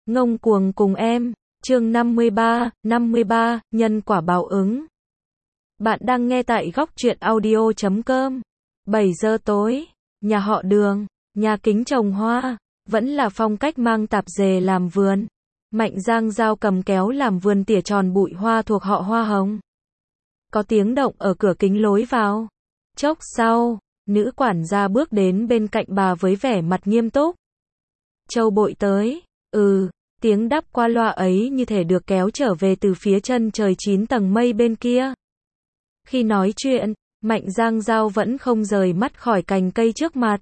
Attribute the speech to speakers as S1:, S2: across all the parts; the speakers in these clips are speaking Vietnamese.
S1: Ngông cuồng cùng em, chương 53, nhân quả báo ứng. Bạn đang nghe tại góc truyện audio.com. 7 giờ tối, nhà họ Đường, nhà kính trồng hoa, vẫn là phong cách mang tạp dề làm vườn. Mạnh Giang Giao cầm kéo làm vườn tỉa tròn bụi hoa thuộc họ Hoa Hồng. Có tiếng động ở cửa kính lối vào. Chốc sau, nữ quản gia bước đến bên cạnh bà với vẻ mặt nghiêm túc. Châu Bội tới. Tiếng đáp qua loa ấy như thể được kéo trở về từ phía chân trời 9 tầng mây bên kia. Khi nói chuyện, Mạnh Giang Giao vẫn không rời mắt khỏi cành cây trước mặt.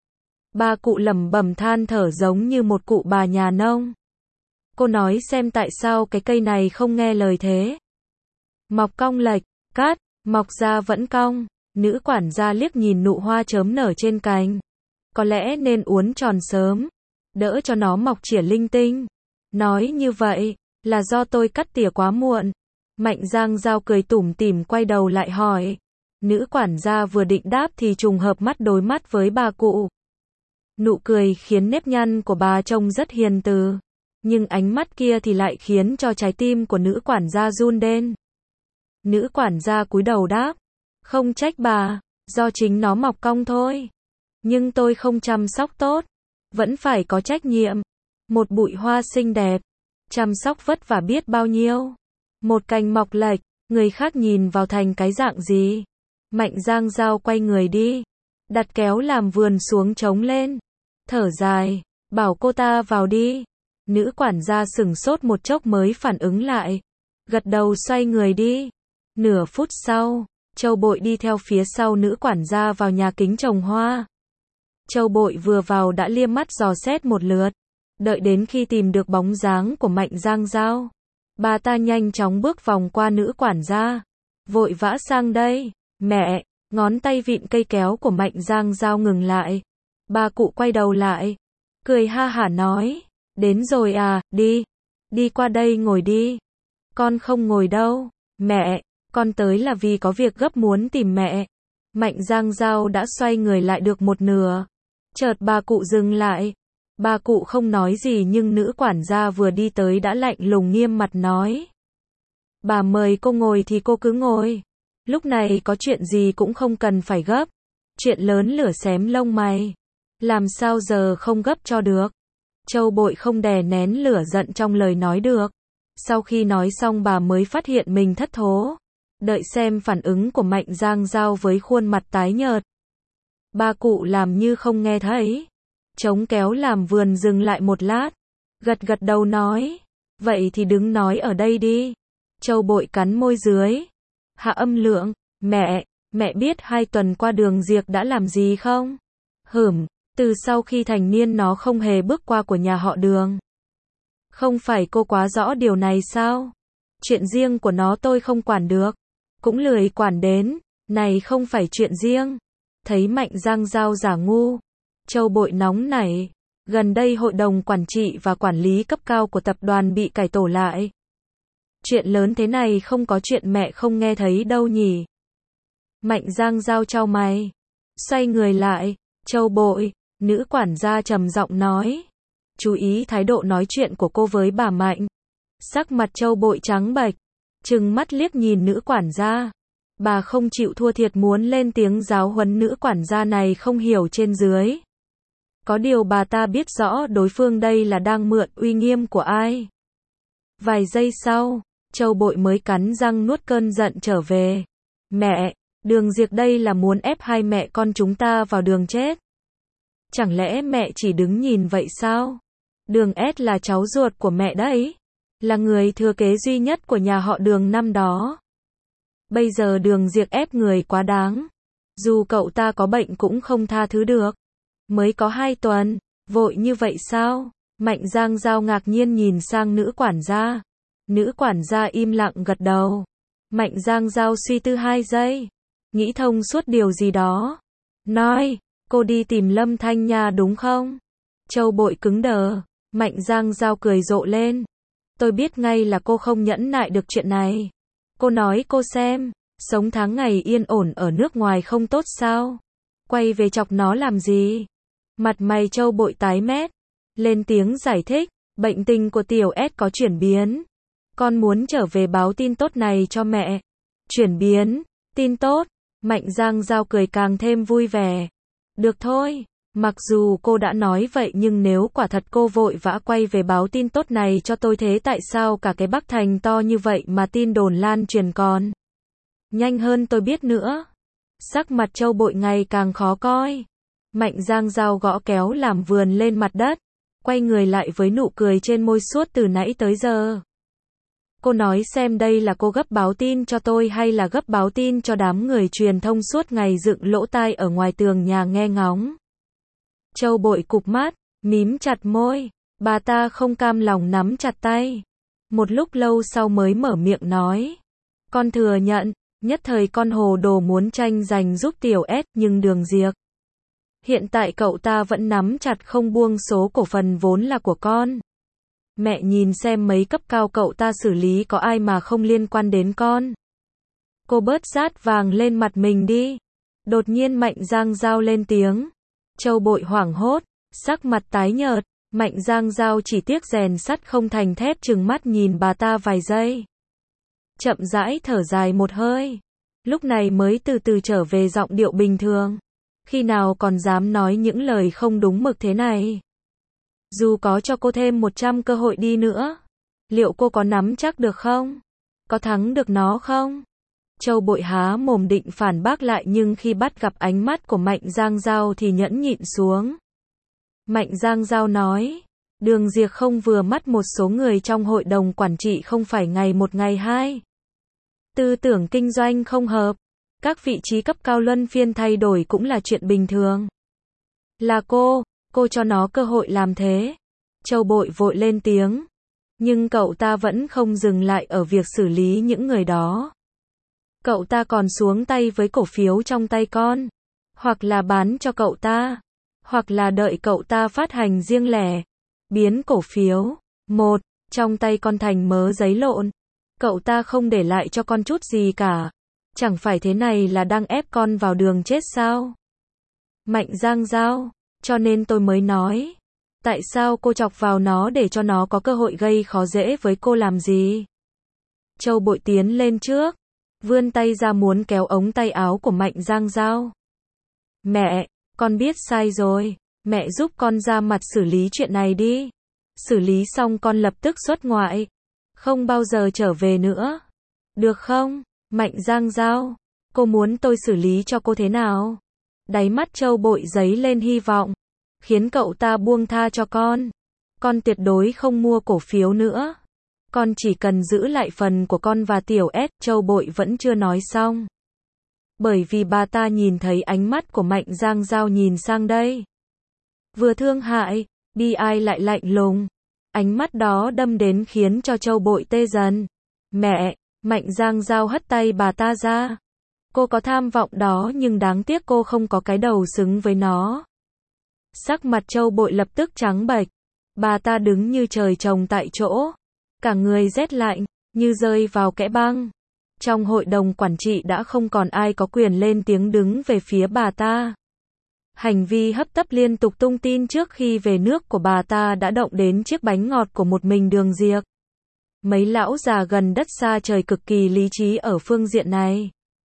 S1: Ba cụ lẩm bẩm than thở giống như một cụ bà nhà nông. Cô nói xem tại sao cái cây này không nghe lời thế. Mọc cong lệch, cát, mọc ra vẫn cong. Nữ quản gia liếc nhìn nụ hoa chớm nở trên cành. Có lẽ nên uốn tròn sớm, đỡ cho nó mọc chỉa linh tinh. Nói như vậy, là do tôi cắt tỉa quá muộn. Mạnh Giang Giao cười tủm tỉm quay đầu lại hỏi. Nữ quản gia vừa định đáp thì trùng hợp mắt đối mắt với bà cụ. Nụ cười khiến nếp nhăn của bà trông rất hiền từ. Nhưng ánh mắt kia thì lại khiến cho trái tim của nữ quản gia run lên. Nữ quản gia cúi đầu đáp. Không trách bà, do chính nó mọc cong thôi. Nhưng tôi không chăm sóc tốt. Vẫn phải có trách nhiệm. Một bụi hoa xinh đẹp, chăm sóc vất vả biết bao nhiêu. Một cành mọc lệch, người khác nhìn vào thành cái dạng gì. Mạnh Giang Giao quay người đi, đặt kéo làm vườn xuống trống lên. Thở dài, bảo cô ta vào đi. Nữ quản gia sửng sốt một chốc mới phản ứng lại. Gật đầu xoay người đi. Nửa phút sau, Châu Bội đi theo phía sau nữ quản gia vào nhà kính trồng hoa. Châu Bội vừa vào đã liếc mắt dò xét một lượt. Đợi đến khi tìm được bóng dáng của Mạnh Giang Giao, bà ta nhanh chóng bước vòng qua nữ quản gia. Vội vã sang đây. Mẹ, ngón tay vịn cây kéo của Mạnh Giang Giao ngừng lại. Bà cụ quay đầu lại, cười ha hả nói. Đến rồi à, đi. Đi qua đây ngồi đi. Con không ngồi đâu. Mẹ, con tới là vì có việc gấp muốn tìm mẹ. Mạnh Giang Giao đã xoay người lại được một nửa. Chợt bà cụ dừng lại. Bà cụ không nói gì nhưng nữ quản gia vừa đi tới đã lạnh lùng nghiêm mặt nói. Bà mời cô ngồi thì cô cứ ngồi. Lúc này có chuyện gì cũng không cần phải gấp. Chuyện lớn lửa xém lông mày. Làm sao giờ không gấp cho được. Châu Bội không đè nén lửa giận trong lời nói được. Sau khi nói xong bà mới phát hiện mình thất thố. Đợi xem phản ứng của Mạnh Giang Giao với khuôn mặt tái nhợt. Bà cụ làm như không nghe thấy. Chống kéo làm vườn dừng lại một lát. Gật gật đầu nói. Vậy thì đứng nói ở đây đi. Châu Bội cắn môi dưới. Hạ âm lượng. Mẹ biết 2 tuần qua Đường Diệp đã làm gì không? Từ sau khi thành niên nó không hề bước qua của nhà họ Đường. Không phải cô quá rõ điều này sao? Chuyện riêng của nó tôi không quản được. Cũng lười quản đến. Này không phải chuyện riêng. Thấy Mạnh Giang Giao giả ngu. Châu Bội nóng nảy. Gần đây hội đồng quản trị và quản lý cấp cao của tập đoàn bị cải tổ lại. Chuyện lớn thế này không có chuyện mẹ không nghe thấy đâu nhỉ. Mạnh Giang Giao chau mày. Xoay người lại. Châu Bội, nữ quản gia trầm giọng nói. Chú ý thái độ nói chuyện của cô với bà Mạnh. Sắc mặt Châu Bội trắng bệch. Trừng mắt liếc nhìn nữ quản gia. Bà không chịu thua thiệt muốn lên tiếng giáo huấn nữ quản gia này không hiểu trên dưới. Có điều bà ta biết rõ đối phương đây là đang mượn uy nghiêm của ai. Vài giây sau, Châu Bội mới cắn răng nuốt cơn giận trở về. Mẹ, Đường Diệp đây là muốn ép hai mẹ con chúng ta vào đường chết. Chẳng lẽ mẹ chỉ đứng nhìn vậy sao? Đường S là cháu ruột của mẹ đấy. Là người thừa kế duy nhất của nhà họ Đường năm đó. Bây giờ Đường Diệp ép người quá đáng. Dù cậu ta có bệnh cũng không tha thứ được. Mới có 2 tuần, vội như vậy sao? Mạnh Giang Giao ngạc nhiên nhìn sang nữ quản gia. Nữ quản gia im lặng gật đầu. Mạnh Giang Giao suy tư 2 giây. Nghĩ thông suốt điều gì đó. Nói, cô đi tìm Lâm Thanh Nha đúng không? Châu Bội cứng đờ. Mạnh Giang Giao cười rộ lên. Tôi biết ngay là cô không nhẫn nại được chuyện này. Cô nói cô xem, sống tháng ngày yên ổn ở nước ngoài không tốt sao? Quay về chọc nó làm gì? Mặt mày Châu Bội tái mét. Lên tiếng giải thích. Bệnh tình của tiểu S có chuyển biến. Con muốn trở về báo tin tốt này cho mẹ. Chuyển biến, tin tốt. Mạnh Giang Giao cười càng thêm vui vẻ. Được thôi. Mặc dù cô đã nói vậy nhưng nếu quả thật cô vội vã quay về báo tin tốt này cho tôi, thế tại sao cả cái Bắc Thành to như vậy mà tin đồn lan truyền còn nhanh hơn tôi biết nữa. Sắc mặt Châu Bội ngày càng khó coi. Mạnh Giang Giao gõ kéo làm vườn lên mặt đất, quay người lại với nụ cười trên môi suốt từ nãy tới giờ. Cô nói xem đây là cô gấp báo tin cho tôi hay là gấp báo tin cho đám người truyền thông suốt ngày dựng lỗ tai ở ngoài tường nhà nghe ngóng. Châu Bội cụp mắt, mím chặt môi, bà ta không cam lòng nắm chặt tay. Một lúc lâu sau mới mở miệng nói. Con thừa nhận, nhất thời con hồ đồ muốn tranh giành giúp tiểu S nhưng đường diệt. Hiện tại cậu ta vẫn nắm chặt không buông số cổ phần vốn là của con. Mẹ nhìn xem mấy cấp cao cậu ta xử lý có ai mà không liên quan đến con. Cô bớt rát vàng lên mặt mình đi. Đột nhiên Mạnh Giang Giao lên tiếng. Châu Bội hoảng hốt, sắc mặt tái nhợt. Mạnh Giang Giao chỉ tiếc rèn sắt không thành thép, trừng mắt nhìn bà ta vài giây. Chậm rãi thở dài một hơi. Lúc này mới từ từ trở về giọng điệu bình thường. Khi nào còn dám nói những lời không đúng mực thế này. Dù có cho cô thêm 100 cơ hội đi nữa, liệu cô có nắm chắc được không? Có thắng được nó không? Châu Bội há mồm định phản bác lại nhưng khi bắt gặp ánh mắt của Mạnh Giang Giao thì nhẫn nhịn xuống. Mạnh Giang Giao nói, Đường Diệp không vừa mắt một số người trong hội đồng quản trị không phải ngày một ngày hai. Tư tưởng kinh doanh không hợp, các vị trí cấp cao luân phiên thay đổi cũng là chuyện bình thường. Là cô cho nó cơ hội làm thế. Châu Bội vội lên tiếng. Nhưng cậu ta vẫn không dừng lại ở việc xử lý những người đó. Cậu ta còn xuống tay với cổ phiếu trong tay con. Hoặc là bán cho cậu ta. Hoặc là đợi cậu ta phát hành riêng lẻ. Biến cổ phiếu trong tay con thành mớ giấy lộn. Cậu ta không để lại cho con chút gì cả. Chẳng phải thế này là đang ép con vào đường chết sao? Mạnh Giang Giao, cho nên tôi mới nói. Tại sao cô chọc vào nó để cho nó có cơ hội gây khó dễ với cô làm gì? Châu Bội tiến lên trước, vươn tay ra muốn kéo ống tay áo của Mạnh Giang Giao. Mẹ, con biết sai rồi. Mẹ giúp con ra mặt xử lý chuyện này đi. Xử lý xong con lập tức xuất ngoại. Không bao giờ trở về nữa. Được không? Mạnh Giang Giao, cô muốn tôi xử lý cho cô thế nào? Đáy mắt Châu Bội giấy lên hy vọng. Khiến cậu ta buông tha cho con. Con tuyệt đối không mua cổ phiếu nữa. Con chỉ cần giữ lại phần của con và tiểu S. Châu Bội vẫn chưa nói xong. Bởi vì bà ta nhìn thấy ánh mắt của Mạnh Giang Giao nhìn sang đây. Vừa thương hại, bi ai lại lạnh lùng. Ánh mắt đó đâm đến khiến cho Châu Bội tê dần. Mẹ, Mạnh Giang Giao hất tay bà ta ra. Cô có tham vọng đó nhưng đáng tiếc cô không có cái đầu xứng với nó. Sắc mặt Châu Bội lập tức trắng bệch. Bà ta đứng như trời trồng tại chỗ. Cả người rét lạnh, như rơi vào kẽ băng. Trong hội đồng quản trị đã không còn ai có quyền lên tiếng đứng về phía bà ta. Hành vi hấp tấp liên tục tung tin trước khi về nước của bà ta đã động đến chiếc bánh ngọt của một mình Đường Diệp. Mấy lão già gần đất xa trời cực kỳ lý trí ở phương diện này.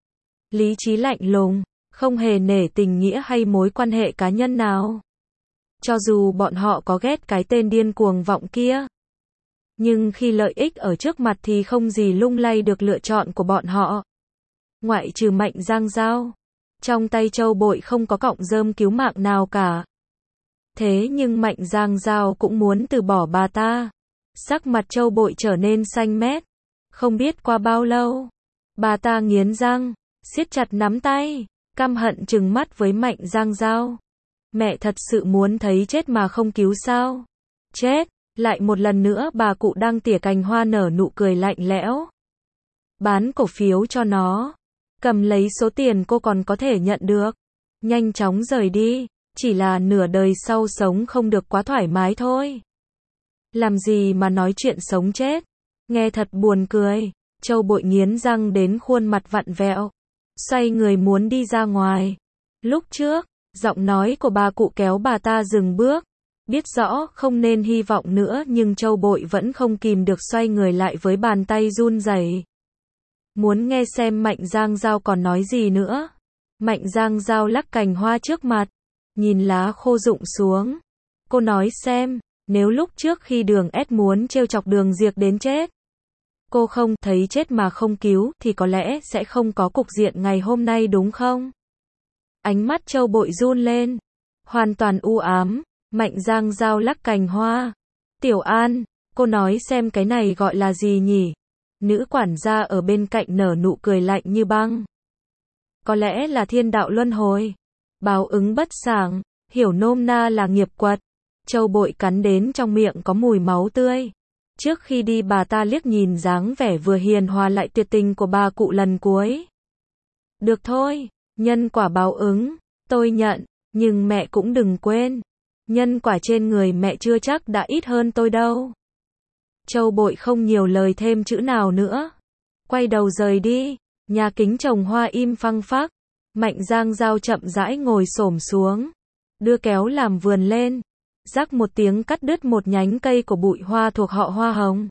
S1: Lý trí lạnh lùng, không hề nể tình nghĩa hay mối quan hệ cá nhân nào. Cho dù bọn họ có ghét cái tên điên cuồng vọng kia. Nhưng khi lợi ích ở trước mặt thì không gì lung lay được lựa chọn của bọn họ. Ngoại trừ Mạnh Giang Giao. Trong tay Châu Bội không có cọng rơm cứu mạng nào cả. Thế nhưng Mạnh Giang Giao cũng muốn từ bỏ bà ta. Sắc mặt Châu Bội trở nên xanh mét. Không biết qua bao lâu. Bà ta nghiến răng, siết chặt nắm tay, căm hận trừng mắt với Mạnh Giang Giao. Mẹ thật sự muốn thấy chết mà không cứu sao? Chết, lại một lần nữa bà cụ đang tỉa cành hoa nở nụ cười lạnh lẽo. Bán cổ phiếu cho nó. Cầm lấy số tiền cô còn có thể nhận được. Nhanh chóng rời đi, chỉ là nửa đời sau sống không được quá thoải mái thôi. Làm gì mà nói chuyện sống chết. Nghe thật buồn cười. Châu Bội nghiến răng đến khuôn mặt vặn vẹo. Xoay người muốn đi ra ngoài. Lúc trước, giọng nói của bà cụ kéo bà ta dừng bước. Biết rõ không nên hy vọng nữa nhưng Châu Bội vẫn không kìm được xoay người lại với bàn tay run rẩy. Muốn nghe xem Mạnh Giang Giao còn nói gì nữa. Mạnh Giang Giao lắc cành hoa trước mặt, nhìn lá khô rụng xuống. Cô nói xem, nếu lúc trước khi Đường S muốn trêu chọc Đường Diệc đến chết, cô không thấy chết mà không cứu thì có lẽ sẽ không có cục diện ngày hôm nay đúng không? Ánh mắt Châu Bội run lên, hoàn toàn u ám. Mạnh Giang Giao lắc cành hoa. Tiểu An, cô nói xem cái này gọi là gì nhỉ? Nữ quản gia ở bên cạnh nở nụ cười lạnh như băng. Có lẽ là thiên đạo luân hồi. Báo ứng bất sảng, hiểu nôm na là nghiệp quật. Châu Bội cắn đến trong miệng có mùi máu tươi. Trước khi đi bà ta liếc nhìn dáng vẻ vừa hiền hòa lại tuyệt tình của bà cụ lần cuối. Được thôi, nhân quả báo ứng, tôi nhận, nhưng mẹ cũng đừng quên. Nhân quả trên người mẹ chưa chắc đã ít hơn tôi đâu. Châu Bội không nhiều lời thêm chữ nào nữa. Quay đầu rời đi, nhà kính trồng hoa im phăng phắc. Mạnh Giang Giao chậm rãi ngồi xổm xuống, đưa kéo làm vườn lên. Rắc một tiếng cắt đứt một nhánh cây của bụi hoa thuộc họ Hoa Hồng.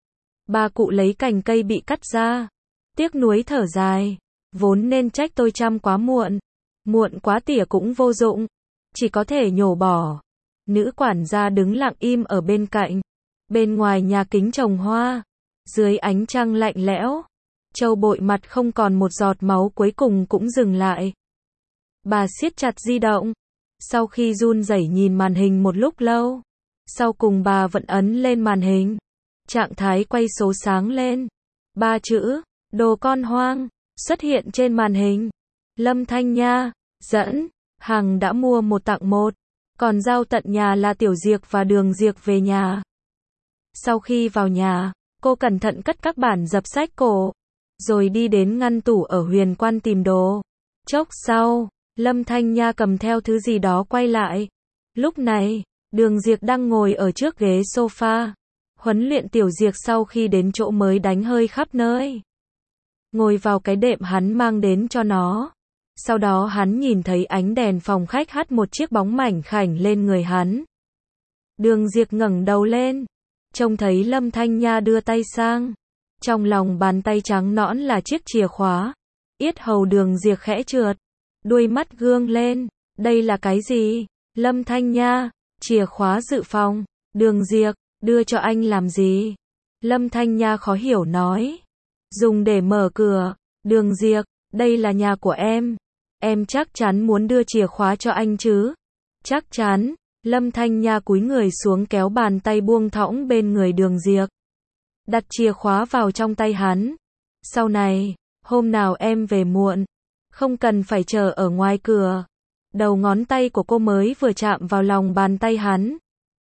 S1: Bà cụ lấy cành cây bị cắt ra, tiếc nuối thở dài. Vốn nên trách tôi chăm quá muộn. Muộn quá tỉa cũng vô dụng, chỉ có thể nhổ bỏ. Nữ quản gia đứng lặng im ở bên cạnh. Bên ngoài nhà kính trồng hoa, dưới ánh trăng lạnh lẽo, Châu Bội mặt không còn một giọt máu cuối cùng cũng dừng lại. Bà siết chặt di động. Sau khi run rẩy nhìn màn hình một lúc lâu, sau cùng bà vẫn ấn lên màn hình. Trạng thái quay số sáng lên. 3 chữ, đồ con hoang, xuất hiện trên màn hình. Lâm Thanh Nha, dẫn, hàng đã mua 1 tặng 1, còn giao tận nhà là Tiểu Diệc và Đường Diệc về nhà. Sau khi vào nhà, cô cẩn thận cất các bản dập sách cổ, rồi đi đến ngăn tủ ở Huyền Quan tìm đồ. Chốc sau, Lâm Thanh Nha cầm theo thứ gì đó quay lại. Lúc này, Đường Diệc đang ngồi ở trước ghế sofa. Huấn luyện Tiểu Diệc sau khi đến chỗ mới đánh hơi khắp nơi. Ngồi vào cái đệm hắn mang đến cho nó. Sau đó hắn nhìn thấy ánh đèn phòng khách hắt một chiếc bóng mảnh khảnh lên người hắn. Đường Diệc ngẩng đầu lên, trông thấy Lâm Thanh Nha đưa tay sang. Trong lòng bàn tay trắng nõn là chiếc chìa khóa. Yết hầu Đường Diệc khẽ trượt, đuôi mắt gương lên. Đây là cái gì? Lâm Thanh Nha, chìa khóa dự phòng. Đường Diệc, đưa cho anh làm gì? Lâm Thanh Nha khó hiểu nói. Dùng để mở cửa. Đường Diệc, đây là nhà của em. Em chắc chắn muốn đưa chìa khóa cho anh chứ? Chắc chắn. Lâm Thanh Nha cúi người xuống kéo bàn tay buông thõng bên người Đường Diệc. Đặt chìa khóa vào trong tay hắn. Sau này, hôm nào em về muộn, không cần phải chờ ở ngoài cửa. Đầu ngón tay của cô mới vừa chạm vào lòng bàn tay hắn,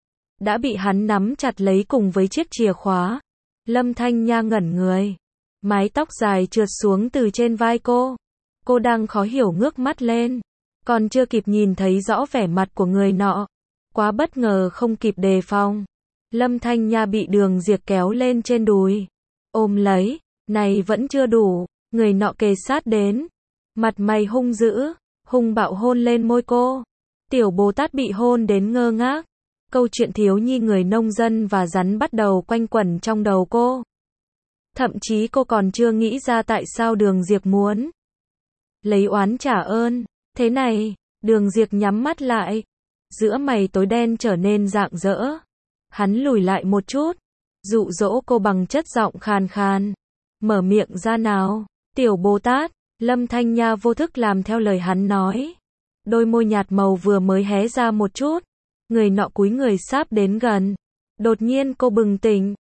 S1: đã bị hắn nắm chặt lấy cùng với chiếc chìa khóa. Lâm Thanh Nha ngẩn người. Mái tóc dài trượt xuống từ trên vai cô. Cô đang khó hiểu ngước mắt lên. Còn chưa kịp nhìn thấy rõ vẻ mặt của người nọ. Quá bất ngờ không kịp đề phòng. Lâm Thanh Nha bị Đường Diệc kéo lên trên đùi. Ôm lấy. Này vẫn chưa đủ. Người nọ kề sát đến. Mặt mày hung dữ. Hung bạo hôn lên môi cô. Tiểu Bồ Tát bị hôn đến ngơ ngác. Câu chuyện thiếu nhi người nông dân và rắn bắt đầu quanh quẩn trong đầu cô. Thậm chí cô còn chưa nghĩ ra tại sao Đường Diệc muốn lấy oán trả ơn. Thế này, Đường Diệc nhắm mắt lại. Giữa mày tối đen trở nên rạng rỡ. Hắn lùi lại một chút, dụ dỗ cô bằng chất giọng khàn khàn. Mở miệng ra nào, Tiểu Bồ Tát. Lâm Thanh Nha vô thức làm theo lời hắn nói. Đôi môi nhạt màu vừa mới hé ra một chút. Người nọ cúi người sáp đến gần. Đột nhiên cô bừng tỉnh.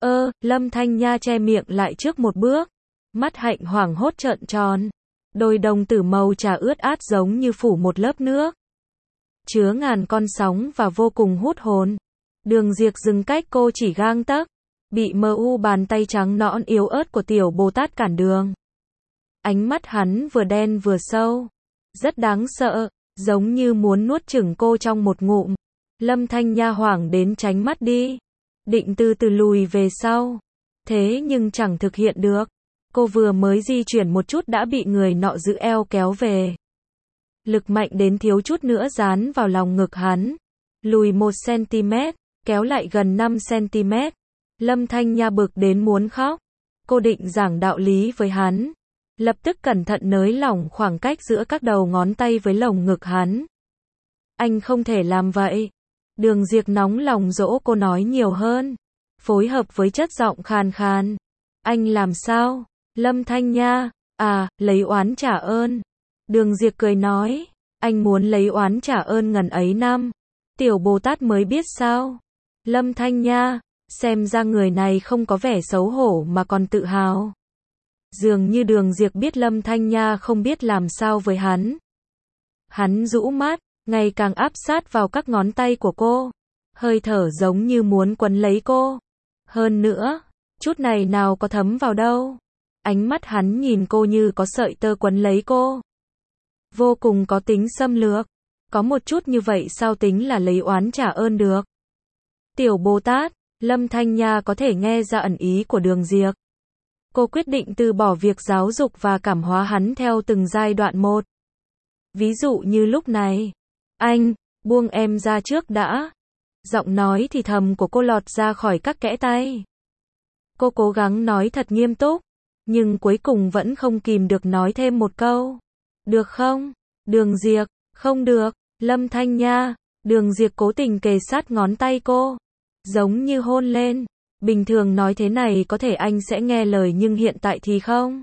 S1: Lâm Thanh Nha che miệng lại trước một bước. Mắt hạnh hoảng hốt trợn tròn. Đôi đồng tử màu trà ướt át giống như phủ một lớp nước. Chứa ngàn con sóng và vô cùng hút hồn. Đường Diệc dừng cách cô chỉ gang tấc. Bị mờ u bàn tay trắng nõn yếu ớt của Tiểu Bồ Tát cản đường. Ánh mắt hắn vừa đen vừa sâu. Rất đáng sợ, giống như muốn nuốt chửng cô trong một ngụm. Lâm Thanh Nha hoảng đến tránh mắt đi. Định từ từ lùi về sau. Thế nhưng chẳng thực hiện được. Cô vừa mới di chuyển một chút đã bị người nọ giữ eo kéo về. Lực mạnh đến thiếu chút nữa dán vào lòng ngực hắn. lùi 1 cm, kéo lại gần 5 cm. Lâm Thanh Nha bực đến muốn khóc. Cô định giảng đạo lý với hắn. Lập tức cẩn thận nới lỏng khoảng cách giữa các đầu ngón tay với lồng ngực hắn. Anh không thể làm vậy. Đường Diệp nóng lòng dỗ cô nói nhiều hơn. Phối hợp với chất giọng khàn khàn. Anh làm sao? Lâm Thanh Nha, lấy oán trả ơn. Đường Diệp cười nói, anh muốn lấy oán trả ơn ngần ấy năm. Tiểu Bồ Tát mới biết sao? Lâm Thanh Nha, xem ra người này không có vẻ xấu hổ mà còn tự hào. Dường như Đường Diệp biết Lâm Thanh Nha không biết làm sao với hắn. Hắn rũ mắt, ngày càng áp sát vào các ngón tay của cô. Hơi thở giống như muốn quấn lấy cô. Hơn nữa, chút này nào có thấm vào đâu. Ánh mắt hắn nhìn cô như có sợi tơ quấn lấy cô. Vô cùng có tính xâm lược. Có một chút như vậy sao tính là lấy oán trả ơn được. Tiểu Bồ Tát, Lâm Thanh Nha có thể nghe ra ẩn ý của Đường Diệp. Cô quyết định từ bỏ việc giáo dục và cảm hóa hắn theo từng giai đoạn một. Ví dụ như lúc này, anh, buông em ra trước đã. Giọng nói thì thầm của cô lọt ra khỏi các kẽ tay. Cô cố gắng nói thật nghiêm túc, nhưng cuối cùng vẫn không kìm được nói thêm một câu. Được không? Đường Diệp, không được. Lâm Thanh Nha, Đường Diệp cố tình kề sát ngón tay cô, giống như hôn lên. Bình thường nói thế này có thể anh sẽ nghe lời nhưng hiện tại thì không.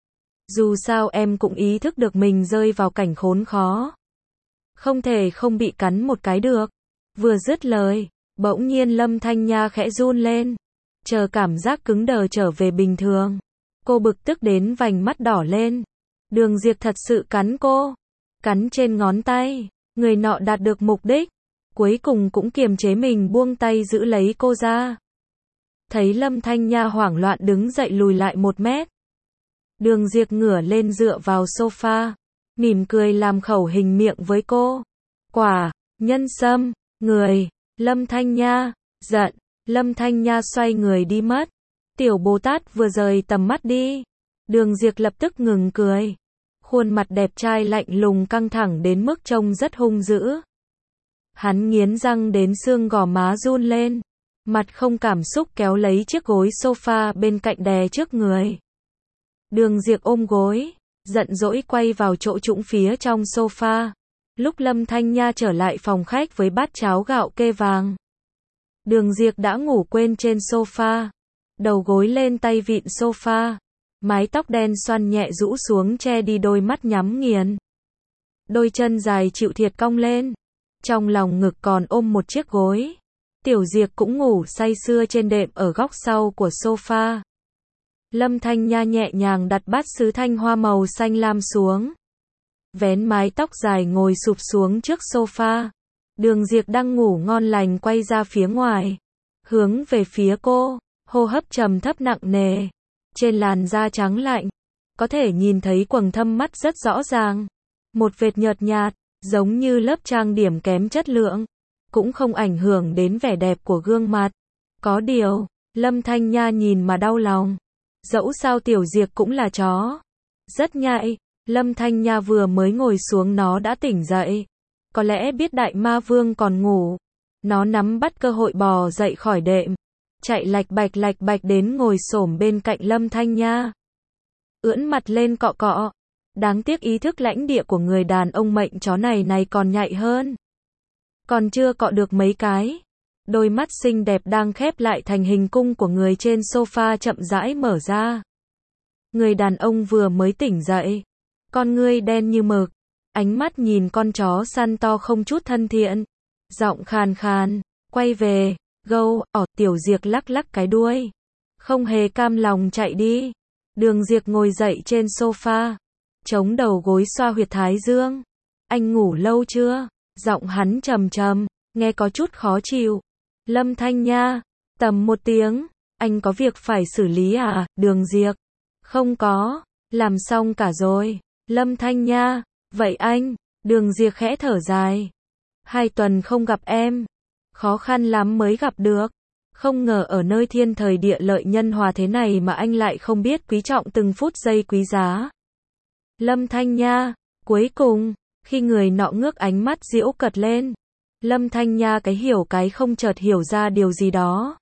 S1: Dù sao em cũng ý thức được mình rơi vào cảnh khốn khó. Không thể không bị cắn một cái được. Vừa dứt lời, bỗng nhiên Lâm Thanh Nha khẽ run lên. Chờ cảm giác cứng đờ trở về bình thường. Cô bực tức đến vành mắt đỏ lên. Đường Diệp thật sự cắn cô. Cắn trên ngón tay. Người nọ đạt được mục đích. Cuối cùng cũng kiềm chế mình buông tay giữ lấy cô ra. Thấy Lâm Thanh Nha hoảng loạn đứng dậy lùi lại 1 mét. Đường Diệp ngửa lên dựa vào sofa. Mỉm cười làm khẩu hình miệng với cô. Quả, nhân sâm, người. Lâm Thanh Nha, giận. Lâm Thanh Nha xoay người đi mất. Tiểu Bồ Tát vừa rời tầm mắt đi. Đường Diệp lập tức ngừng cười. Khuôn mặt đẹp trai lạnh lùng căng thẳng đến mức trông rất hung dữ. Hắn nghiến răng đến xương gò má run lên. Mặt không cảm xúc kéo lấy chiếc gối sofa bên cạnh đè trước người. Đường Diệp ôm gối, giận dỗi quay vào chỗ trũng phía trong sofa. Lúc Lâm Thanh Nha trở lại phòng khách với bát cháo gạo kê vàng. Đường Diệp đã ngủ quên trên sofa. Đầu gối lên tay vịn sofa. Mái tóc đen xoăn nhẹ rũ xuống che đi đôi mắt nhắm nghiền. Đôi chân dài chịu thiệt cong lên. Trong lòng ngực còn ôm một chiếc gối. Tiểu Diệp cũng ngủ say sưa trên đệm ở góc sau của sofa. Lâm Thanh Nha nhẹ nhàng đặt bát sứ thanh hoa màu xanh lam xuống. Vén mái tóc dài ngồi sụp xuống trước sofa. Đường Diệp đang ngủ ngon lành quay ra phía ngoài. Hướng về phía cô, hô hấp trầm thấp nặng nề. Trên làn da trắng lạnh, có thể nhìn thấy quầng thâm mắt rất rõ ràng. Một vệt nhợt nhạt, giống như lớp trang điểm kém chất lượng. Cũng không ảnh hưởng đến vẻ đẹp của gương mặt. Có điều, Lâm Thanh Nha nhìn mà đau lòng. Dẫu sao Tiểu Diệp cũng là chó. Rất nhạy, Lâm Thanh Nha vừa mới ngồi xuống nó đã tỉnh dậy. Có lẽ biết Đại Ma Vương còn ngủ. Nó nắm bắt cơ hội bò dậy khỏi đệm. Chạy lạch bạch đến ngồi xổm bên cạnh Lâm Thanh Nha. Ưỡn mặt lên cọ cọ. Đáng tiếc ý thức lãnh địa của người đàn ông mệnh chó này còn nhạy hơn. Còn chưa cọ được mấy cái. Đôi mắt xinh đẹp đang khép lại thành hình cung của người trên sofa chậm rãi mở ra. Người đàn ông vừa mới tỉnh dậy. Con ngươi đen như mực. Ánh mắt nhìn con chó săn to không chút thân thiện. Giọng khàn khàn. Quay về. Gâu, Tiểu Diệp lắc lắc cái đuôi. Không hề cam lòng chạy đi. Đường Diệp ngồi dậy trên sofa. Chống đầu gối xoa huyệt thái dương. Anh ngủ lâu chưa? Giọng hắn trầm trầm, nghe có chút khó chịu. Lâm Thanh Nha, tầm 1 tiếng. Anh có việc phải xử lý à? Đường Diệp. Không có, làm xong cả rồi. Lâm Thanh Nha, vậy anh? Đường Diệp khẽ thở dài. 2 tuần không gặp em. Khó khăn lắm mới gặp được. Không ngờ ở nơi thiên thời địa lợi nhân hòa thế này mà anh lại không biết quý trọng từng phút giây quý giá. Lâm Thanh Nha, cuối cùng, khi người nọ ngước ánh mắt giễu cợt lên, Lâm Thanh Nha cái hiểu cái không chợt hiểu ra điều gì đó.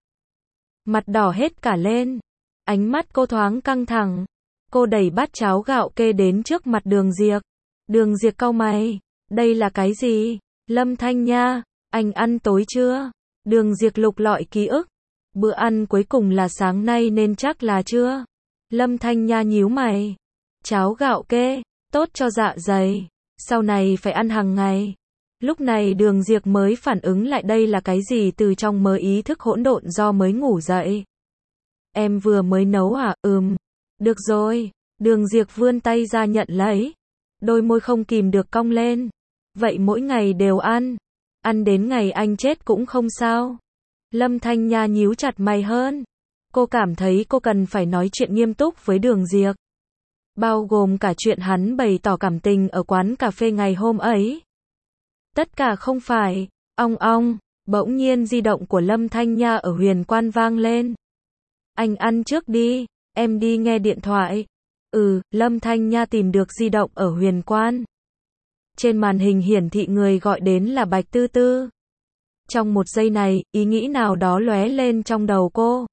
S1: Mặt đỏ hết cả lên. Ánh mắt cô thoáng căng thẳng. Cô đẩy bát cháo gạo kê đến trước mặt Đường Diệp. Đường Diệp cau mày. Đây là cái gì? Lâm Thanh Nha, anh ăn tối chưa? Đường Diệp lục lọi ký ức. Bữa ăn cuối cùng là sáng nay nên chắc là chưa. Lâm Thanh Nha nhíu mày. Cháo gạo kê, tốt cho dạ dày. Sau này phải ăn hàng ngày. Lúc này Đường Diệp mới phản ứng lại đây là cái gì từ trong mớ ý thức hỗn độn do mới ngủ dậy. Em vừa mới nấu à? Được rồi. Đường Diệp vươn tay ra nhận lấy. Đôi môi không kìm được cong lên. Vậy mỗi ngày đều ăn. Ăn đến ngày anh chết cũng không sao. Lâm Thanh Nha nhíu chặt mày hơn. Cô cảm thấy cô cần phải nói chuyện nghiêm túc với Đường Diệp. Bao gồm cả chuyện hắn bày tỏ cảm tình ở quán cà phê ngày hôm ấy. Tất cả không phải. Ong ong. Bỗng nhiên di động của Lâm Thanh Nha ở Huyền Quan vang lên. Anh ăn trước đi. Em đi nghe điện thoại. Lâm Thanh Nha tìm được di động ở Huyền Quan. Trên màn hình hiển thị người gọi đến là Bạch Tư Tư. Trong một giây này, ý nghĩ nào đó lóe lên trong đầu cô.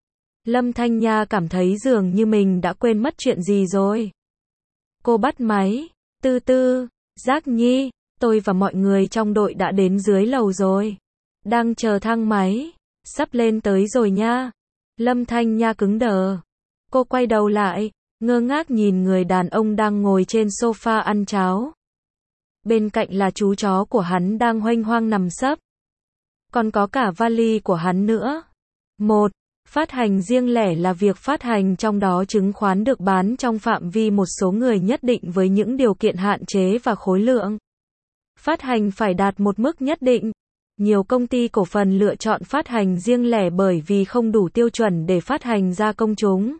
S1: Lâm Thanh Nha cảm thấy dường như mình đã quên mất chuyện gì rồi. Cô bắt máy. Tư Tư, Giác Nhi, tôi và mọi người trong đội đã đến dưới lầu rồi. Đang chờ thang máy. Sắp lên tới rồi nha. Lâm Thanh Nha cứng đờ. Cô quay đầu lại, ngơ ngác nhìn người đàn ông đang ngồi trên sofa ăn cháo. Bên cạnh là chú chó của hắn đang hoanh hoang nằm sấp. Còn có cả vali của hắn nữa. 1. Phát hành riêng lẻ là việc phát hành trong đó chứng khoán được bán trong phạm vi một số người nhất định với những điều kiện hạn chế và khối lượng. Phát hành phải đạt một mức nhất định. Nhiều công ty cổ phần lựa chọn phát hành riêng lẻ bởi vì không đủ tiêu chuẩn để phát hành ra công chúng.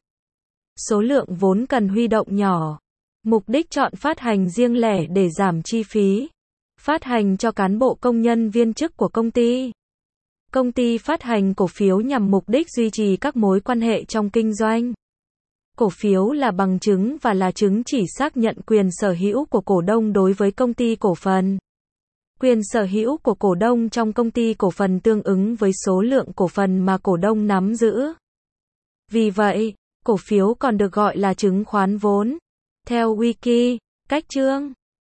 S1: Số lượng vốn cần huy động nhỏ. Mục đích chọn phát hành riêng lẻ để giảm chi phí. Phát hành cho cán bộ công nhân viên chức của công ty. Công ty phát hành cổ phiếu nhằm mục đích duy trì các mối quan hệ trong kinh doanh. Cổ phiếu là bằng chứng và là chứng chỉ xác nhận quyền sở hữu của cổ đông đối với công ty cổ phần. Quyền sở hữu của cổ đông trong công ty cổ phần tương ứng với số lượng cổ phần mà cổ đông nắm giữ. Vì vậy, cổ phiếu còn được gọi là chứng khoán vốn. Theo Wiki, cách chương